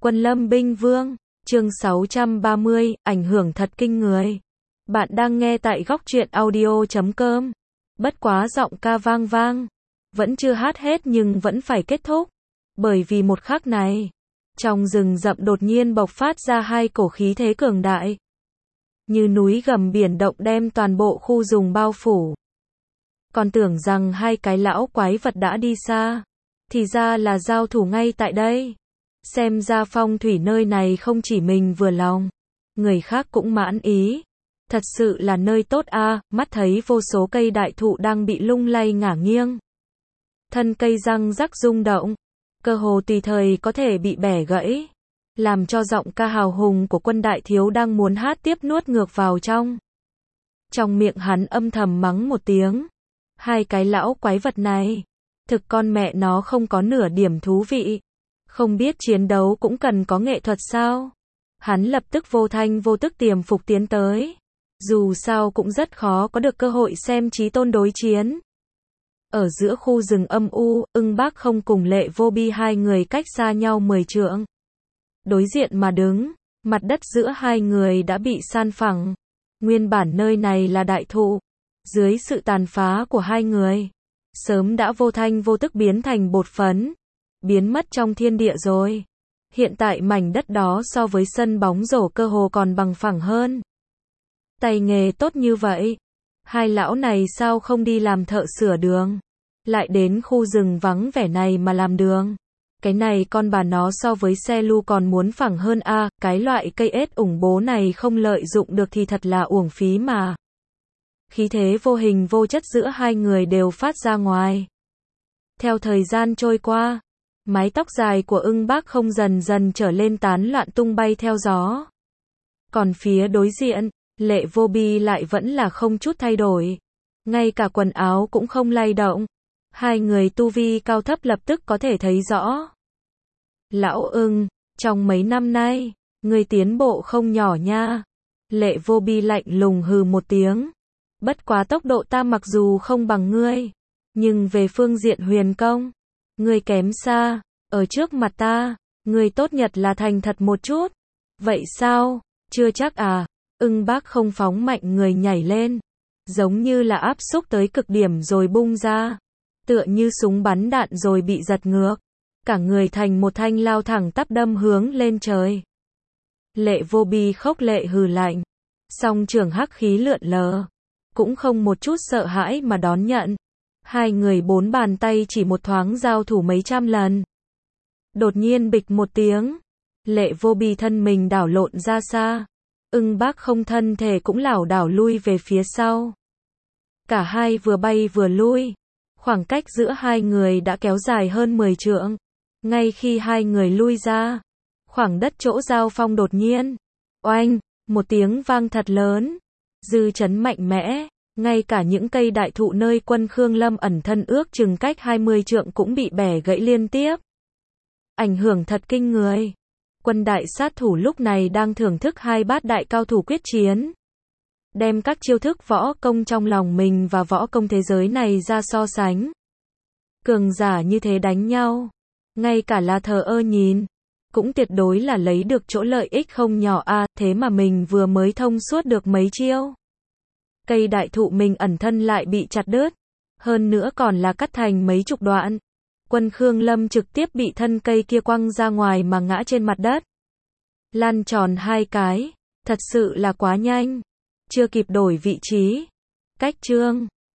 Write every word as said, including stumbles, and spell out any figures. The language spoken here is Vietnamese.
Quân Lâm Binh Vương, chương sáu trăm ba mươi, ảnh hưởng thật kinh người. Bạn đang nghe tại góc truyện audio chấm com. Bất quá giọng ca vang vang, vẫn chưa hát hết nhưng vẫn phải kết thúc. Bởi vì một khắc này, trong rừng rậm đột nhiên bộc phát ra hai cổ khí thế cường đại. Như núi gầm biển động đem toàn bộ khu rừng bao phủ. Còn tưởng rằng hai cái lão quái vật đã đi xa, thì ra là giao thủ ngay tại đây. Xem ra phong thủy nơi này không chỉ mình vừa lòng, người khác cũng mãn ý. Thật sự là nơi tốt a, à, mắt thấy vô số cây đại thụ đang bị lung lay ngả nghiêng. Thân cây răng rắc rung động, cơ hồ tùy thời có thể bị bẻ gãy, làm cho giọng ca hào hùng của Quân đại thiếu đang muốn hát tiếp nuốt ngược vào trong. Trong miệng hắn âm thầm mắng một tiếng. Hai cái lão quái vật này, thực con mẹ nó không có nửa điểm thú vị. Không biết chiến đấu cũng cần có nghệ thuật sao? Hắn lập tức vô thanh vô tức tiềm phục tiến tới. Dù sao cũng rất khó có được cơ hội xem chí tôn đối chiến. Ở giữa khu rừng âm u, Ưng Bác không cùng Lệ Vô Bi hai người cách xa nhau mười trượng. Đối diện mà đứng, mặt đất giữa hai người đã bị san phẳng. Nguyên bản nơi này là đại thụ. Dưới sự tàn phá của hai người, sớm đã vô thanh vô tức biến thành bột phấn, biến mất trong thiên địa rồi. Hiện tại mảnh đất đó so với sân bóng rổ cơ hồ còn bằng phẳng hơn. Tay nghề tốt như vậy, hai lão này sao không đi làm thợ sửa đường, lại đến khu rừng vắng vẻ này mà làm đường. Cái này con bà nó so với xe lu còn muốn phẳng hơn a, à, cái loại cây ếch ủng bố này không lợi dụng được thì thật là uổng phí mà. Khí thế vô hình vô chất giữa hai người đều phát ra ngoài. Theo thời gian trôi qua, mái tóc dài của Ưng Bác không dần dần trở lên tán loạn tung bay theo gió. Còn phía đối diện, Lệ Vô Bi lại vẫn là không chút thay đổi. Ngay cả quần áo cũng không lay động. Hai người tu vi cao thấp lập tức có thể thấy rõ. Lão Ưng, trong mấy năm nay, người tiến bộ không nhỏ nha. Lệ Vô Bi lạnh lùng hừ một tiếng. Bất quá tốc độ ta mặc dù không bằng ngươi, nhưng về phương diện huyền công, ngươi kém xa, ở trước mặt ta, ngươi tốt nhất là thành thật một chút. Vậy sao? Chưa chắc à? Ưng Bác không phóng mạnh người nhảy lên, giống như là áp xúc tới cực điểm rồi bung ra, tựa như súng bắn đạn rồi bị giật ngược, cả người thành một thanh lao thẳng tắp đâm hướng lên trời. Lệ Vô Bi khốc lệ hừ lạnh, song trường hắc khí lượn lờ, cũng không một chút sợ hãi mà đón nhận. Hai người bốn bàn tay chỉ một thoáng giao thủ mấy trăm lần. Đột nhiên bịch một tiếng, Lệ Vô Bi thân mình đảo lộn ra xa. Ưng Bác không thân thể cũng lảo đảo lui về phía sau. Cả hai vừa bay vừa lui. Khoảng cách giữa hai người đã kéo dài hơn mười trượng. Ngay khi hai người lui ra, khoảng đất chỗ giao phong đột nhiên, oanh, một tiếng vang thật lớn. Dư chấn mạnh mẽ, ngay cả những cây đại thụ nơi Quân Khương Lâm ẩn thân ước chừng cách hai mươi trượng cũng bị bẻ gãy liên tiếp. Ảnh hưởng thật kinh người. Quân đại sát thủ lúc này đang thưởng thức hai bát đại cao thủ quyết chiến. Đem các chiêu thức võ công trong lòng mình và võ công thế giới này ra so sánh. Cường giả như thế đánh nhau, ngay cả là thờ ơ nhìn, cũng tuyệt đối là lấy được chỗ lợi ích không nhỏ a, à, thế mà mình vừa mới thông suốt được mấy chiêu. Cây đại thụ mình ẩn thân lại bị chặt đứt, hơn nữa còn là cắt thành mấy chục đoạn. Quân Khương Lâm trực tiếp bị thân cây kia quăng ra ngoài mà ngã trên mặt đất. Lăn tròn hai cái, thật sự là quá nhanh, chưa kịp đổi vị trí. Cách chương